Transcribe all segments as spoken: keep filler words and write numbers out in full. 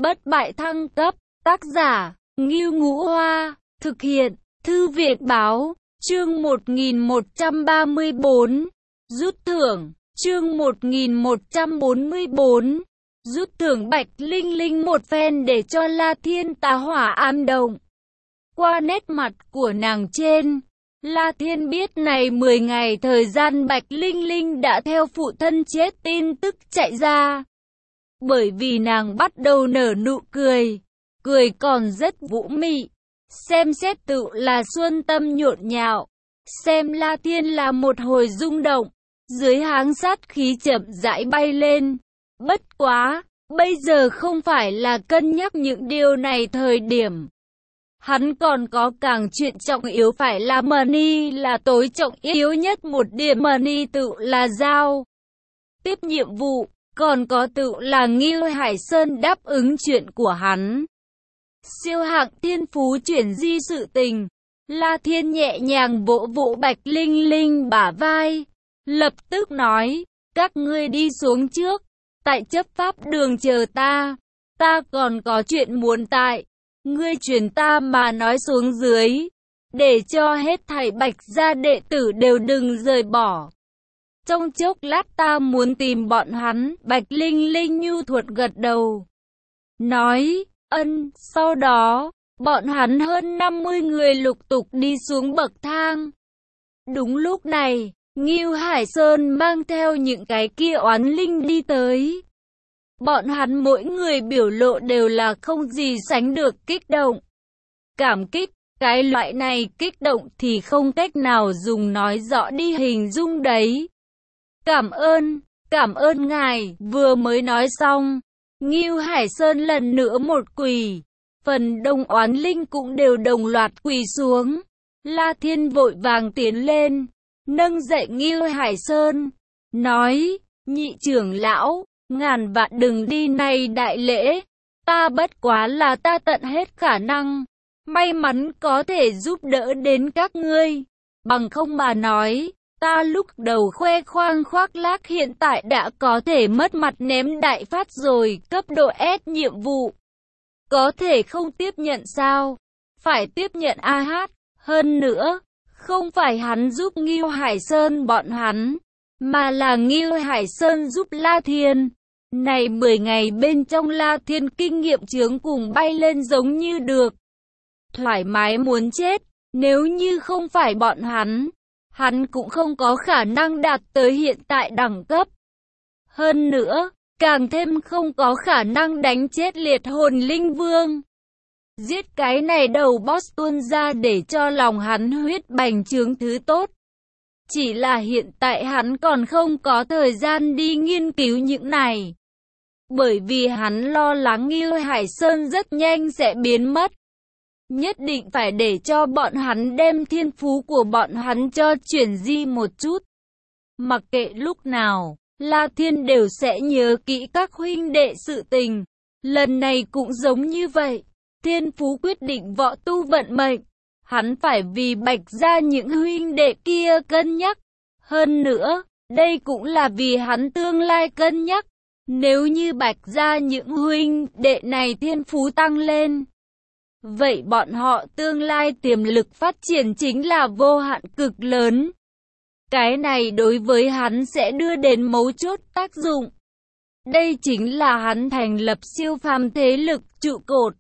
Bất bại thăng cấp, tác giả, Ngưu Ngũ Hoa, thực hiện, Thư viện Báo, chương một nghìn một trăm ba mươi bốn, rút thưởng, chương một nghìn một trăm bốn mươi bốn, rút thưởng Bạch Linh Linh một phen để cho La Thiên tá hỏa an động. Qua nét mặt của nàng trên, La Thiên biết này mười ngày thời gian Bạch Linh Linh đã theo phụ thân chết tin tức chạy ra. Bởi vì nàng bắt đầu nở nụ cười, cười còn rất vũ mị, xem xét tự là xuân tâm nhộn nhạo, xem La Thiên là một hồi rung động, dưới háng sát khí chậm rãi bay lên. Bất quá, bây giờ không phải là cân nhắc những điều này thời điểm. Hắn còn có càng chuyện trọng yếu phải là money là tối trọng yếu nhất, một điểm money tự là giao. Tiếp nhiệm vụ, còn có tự là Ngưu Hải Sơn đáp ứng chuyện của hắn. Siêu hạng thiên phú chuyển di sự tình, La Thiên nhẹ nhàng vỗ vỗ Bạch Linh Linh bả vai, lập tức nói, các ngươi đi xuống trước, tại chấp pháp đường chờ ta, ta còn có chuyện muốn tại. Ngươi truyền ta mà nói xuống dưới, để cho hết thảy Bạch gia đệ tử đều đừng rời bỏ. Trong chốc lát ta muốn tìm bọn hắn. Bạch Linh Linh nhu thuật gật đầu, nói, ân. Sau đó, bọn hắn hơn năm mươi người lục tục đi xuống bậc thang. Đúng lúc này, Ngưu Hải Sơn mang theo những cái kia oán linh đi tới. Bọn hắn mỗi người biểu lộ đều là không gì sánh được kích động. Cảm kích, cái loại này kích động thì không cách nào dùng nói rõ đi hình dung đấy. Cảm ơn, cảm ơn ngài. Vừa mới nói xong, Ngưu Hải Sơn lần nữa một quỳ, phần đông oán linh cũng đều đồng loạt quỳ xuống. La Thiên vội vàng tiến lên, nâng dậy Ngưu Hải Sơn, nói, nhị trưởng lão, ngàn vạn đừng đi này đại lễ, ta bất quá là ta tận hết khả năng, may mắn có thể giúp đỡ đến các ngươi, bằng không mà nói, ta lúc đầu khoe khoang khoác lác hiện tại đã có thể mất mặt ném đại phát rồi. Cấp độ S nhiệm vụ, có thể không tiếp nhận sao? Phải tiếp nhận a hát, hơn nữa, không phải hắn giúp Ngưu Hải Sơn bọn hắn, mà là Ngưu Hải Sơn giúp La Thiên. Này mười ngày bên trong La Thiên kinh nghiệm chướng cùng bay lên giống như được. Thoải mái muốn chết, nếu như không phải bọn hắn, hắn cũng không có khả năng đạt tới hiện tại đẳng cấp. Hơn nữa, càng thêm không có khả năng đánh chết liệt hồn linh vương. Giết cái này đầu boss tuôn ra để cho lòng hắn huyết bành trướng thứ tốt. Chỉ là hiện tại hắn còn không có thời gian đi nghiên cứu những này. Bởi vì hắn lo lắng Ngưu Hải Sơn rất nhanh sẽ biến mất. Nhất định phải để cho bọn hắn đem thiên phú của bọn hắn cho chuyển di một chút. Mặc kệ lúc nào, La Thiên đều sẽ nhớ kỹ các huynh đệ sự tình. Lần này cũng giống như vậy. Thiên phú quyết định võ tu vận mệnh. Hắn phải vì Bạch gia những huynh đệ kia cân nhắc. Hơn nữa, đây cũng là vì hắn tương lai cân nhắc. Nếu như Bạch gia những huynh đệ này thiên phú tăng lên, vậy bọn họ tương lai tiềm lực phát triển chính là vô hạn cực lớn. Cái này đối với hắn sẽ đưa đến mấu chốt tác dụng. Đây chính là hắn thành lập siêu phàm thế lực trụ cột.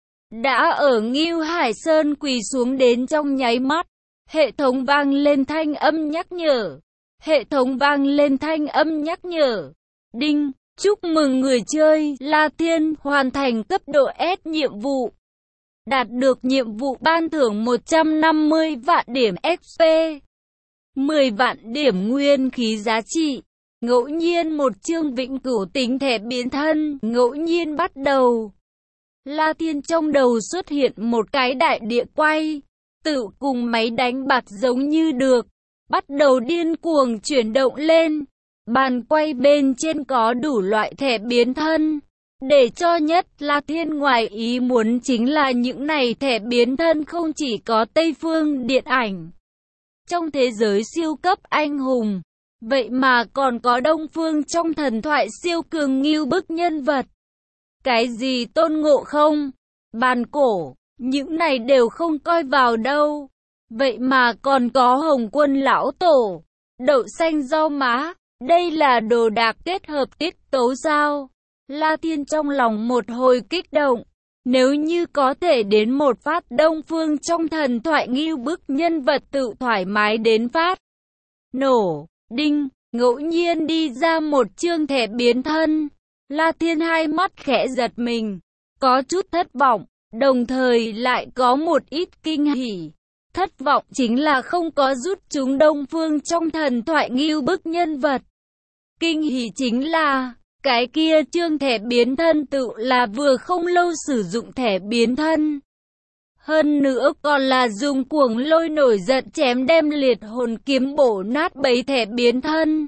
Đã ở Ngưu Hải Sơn quỳ xuống đến trong nháy mắt, hệ thống vang lên thanh âm nhắc nhở. Hệ thống vang lên thanh âm nhắc nhở. Đinh, chúc mừng người chơi La Thiên hoàn thành cấp độ S nhiệm vụ. Đạt được nhiệm vụ ban thưởng một trăm năm mươi vạn điểm ích pê, mười vạn điểm nguyên khí giá trị. Ngẫu nhiên một chương vĩnh cửu tính thẻ biến thân, ngẫu nhiên bắt đầu. La Thiên trong đầu xuất hiện một cái đại địa quay, tự cùng máy đánh bạc giống như được, bắt đầu điên cuồng chuyển động lên. Bàn quay bên trên có đủ loại thẻ biến thân. Để cho nhất La Thiên ngoài ý muốn chính là những này thẻ biến thân không chỉ có Tây phương điện ảnh trong thế giới siêu cấp anh hùng, vậy mà còn có Đông phương trong thần thoại siêu cường ngưu bức nhân vật. Cái gì Tôn Ngộ Không, bàn cổ, những này đều không coi vào đâu. Vậy mà còn có Hồng Quân lão tổ, đậu xanh rau má, đây là đồ đạc kết hợp tiết tấu sao? La Thiên trong lòng một hồi kích động, nếu như có thể đến một phát Đông Phương trong thần thoại ngưu bức nhân vật tự thoải mái đến phát. Nổ, đinh, ngẫu nhiên đi ra một chương thẻ biến thân. La Thiên hai mắt khẽ giật mình, có chút thất vọng, đồng thời lại có một ít kinh hỉ. Thất vọng chính là không có rút chúng Đông Phương trong thần thoại ngưu bức nhân vật. Kinh hỉ chính là, cái kia chương thẻ biến thân tự là vừa không lâu sử dụng thẻ biến thân. Hơn nữa còn là dùng cuồng lôi nổi giận chém đem liệt hồn kiếm bổ nát bấy thẻ biến thân.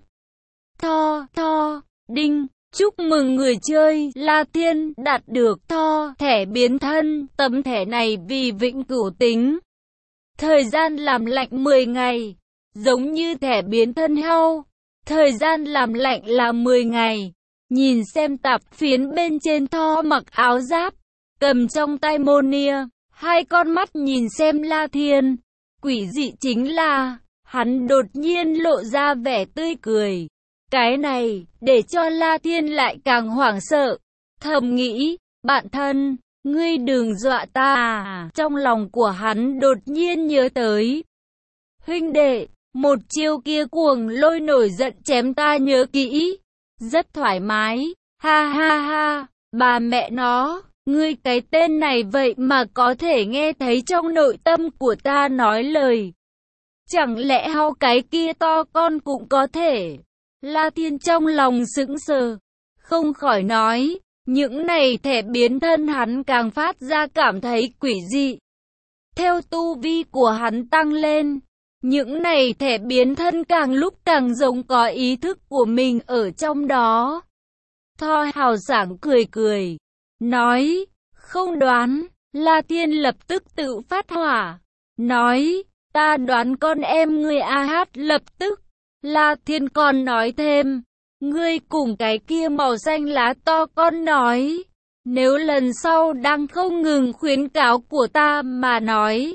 Tho, tho, đinh, chúc mừng người chơi La Thiên đạt được tho thẻ biến thân, tấm thẻ này vì vĩnh cửu tính. Thời gian làm lạnh mười ngày, giống như thẻ biến thân heo, thời gian làm lạnh là mười ngày. Nhìn xem tạp phiến bên trên Tho mặc áo giáp, cầm trong tay môn nia, hai con mắt nhìn xem La Thiên. Quỷ dị chính là, hắn đột nhiên lộ ra vẻ tươi cười. Cái này, để cho La Thiên lại càng hoảng sợ. Thầm nghĩ, bạn thân, ngươi đừng dọa ta à. Trong lòng của hắn đột nhiên nhớ tới. Huynh đệ, một chiêu kia cuồng lôi nổi giận chém ta nhớ kỹ. Rất thoải mái, ha ha ha, bà mẹ nó, ngươi cái tên này vậy mà có thể nghe thấy trong nội tâm của ta nói lời. Chẳng lẽ hao cái kia to con cũng có thể? La Thiên trong lòng sững sờ, không khỏi nói, những này thẻ biến thân hắn càng phát ra cảm thấy quỷ dị. Theo tu vi của hắn tăng lên, những này thẻ biến thân càng lúc càng giống có ý thức của mình ở trong đó. Tho hào sảng cười cười, nói, không đoán. La Thiên lập tức tự phát hỏa, nói, ta đoán con em ngươi a hát lập tức. La Thiên còn nói thêm, ngươi cùng cái kia màu xanh lá to con nói, nếu lần sau đang không ngừng khuyến cáo của ta mà nói,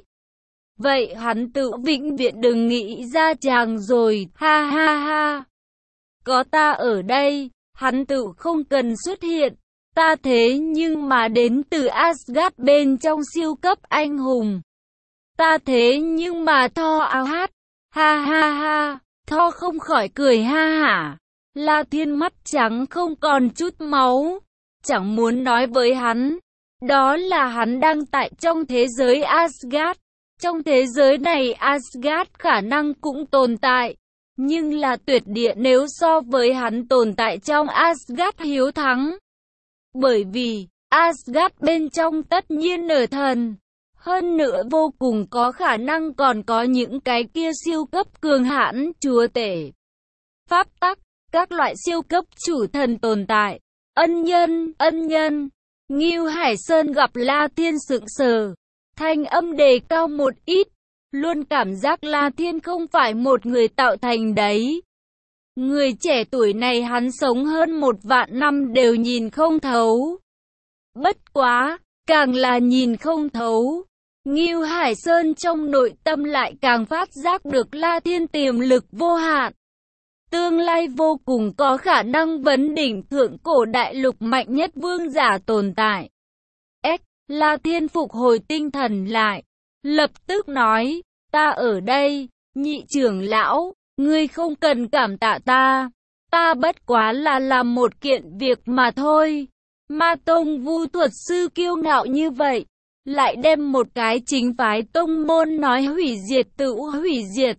vậy hắn tự vĩnh viễn đừng nghĩ ra chàng rồi, ha ha ha. Có ta ở đây, hắn tự không cần xuất hiện, ta thế nhưng mà đến từ Asgard bên trong siêu cấp anh hùng. Ta thế nhưng mà Tho áo hát, ha ha ha, Tho không khỏi cười ha hả. La Thiên mắt trắng không còn chút máu, chẳng muốn nói với hắn, đó là hắn đang tại trong thế giới Asgard. Trong thế giới này Asgard khả năng cũng tồn tại, nhưng là tuyệt địa nếu so với hắn tồn tại trong Asgard hiếu thắng. Bởi vì, Asgard bên trong tất nhiên nở thần, hơn nữa vô cùng có khả năng còn có những cái kia siêu cấp cường hãn chúa tể. Pháp tắc, các loại siêu cấp chủ thần tồn tại. Ân nhân, ân nhân. Ngưu Hải Sơn gặp La Thiên sững sờ. Thanh âm đề cao một ít, luôn cảm giác La Thiên không phải một người tạo thành đấy. Người trẻ tuổi này hắn sống hơn một vạn năm đều nhìn không thấu. Bất quá, càng là nhìn không thấu, Ngưu Hải Sơn trong nội tâm lại càng phát giác được La Thiên tiềm lực vô hạn. Tương lai vô cùng có khả năng vấn đỉnh thượng cổ đại lục mạnh nhất vương giả tồn tại. S. La Thiên phục hồi tinh thần lại, lập tức nói, ta ở đây, nhị trưởng lão, ngươi không cần cảm tạ ta, ta bất quá là làm một kiện việc mà thôi. Ma tông vu thuật sư kiêu ngạo như vậy, lại đem một cái chính phái tông môn nói hủy diệt tự hủy diệt.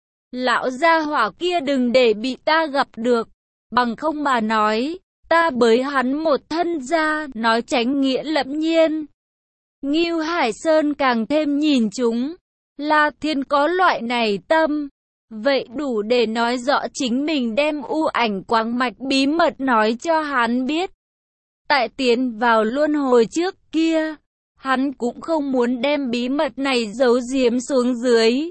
Lão gia hỏa kia đừng để bị ta gặp được, bằng không mà nói, ta bới hắn một thân ra, nói tránh nghĩa lẫm nhiên. Ngưu Hải Sơn càng thêm nhìn chúng, La Thiên có loại này tâm, vậy đủ để nói rõ chính mình đem u ảnh quáng mạch bí mật nói cho hắn biết. Tại tiến vào luân hồi trước kia, hắn cũng không muốn đem bí mật này giấu giếm xuống dưới.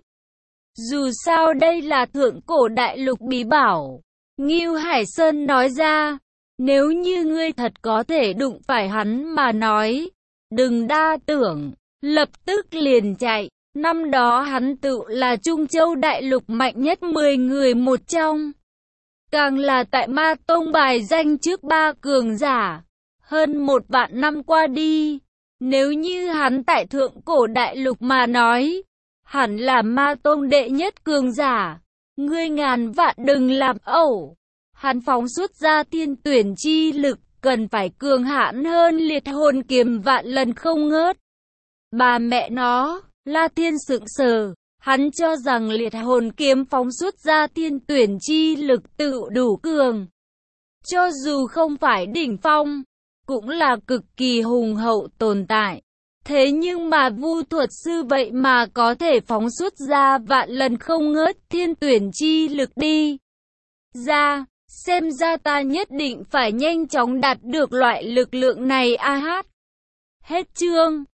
Dù sao đây là thượng cổ đại lục bí bảo, Ngưu Hải Sơn nói ra, Nếu như ngươi thật có thể đụng phải hắn mà nói, đừng đa tưởng, lập tức liền chạy. Năm đó hắn tự là Trung Châu đại lục mạnh nhất mười người một trong. Càng là tại Ma Tông bài danh trước ba cường giả. Hơn một vạn năm qua đi, nếu như hắn tại thượng cổ đại lục mà nói, hẳn là Ma Tông đệ nhất cường giả. Ngươi ngàn vạn đừng làm ẩu. Hắn phóng xuất ra tiên tuyển chi lực, cần phải cường hãn hơn liệt hồn kiếm vạn lần không ngớt. Bà mẹ nó, La Thiên sững sờ, hắn cho rằng liệt hồn kiếm phóng xuất ra tiên tuyển chi lực tự đủ cường. Cho dù không phải đỉnh phong, cũng là cực kỳ hùng hậu tồn tại. Thế nhưng mà Vu thuật sư vậy mà có thể phóng xuất ra vạn lần không ngớt thiên tuyển chi lực đi ra, xem ra ta nhất định phải nhanh chóng đạt được loại lực lượng này a hát. Hết chương.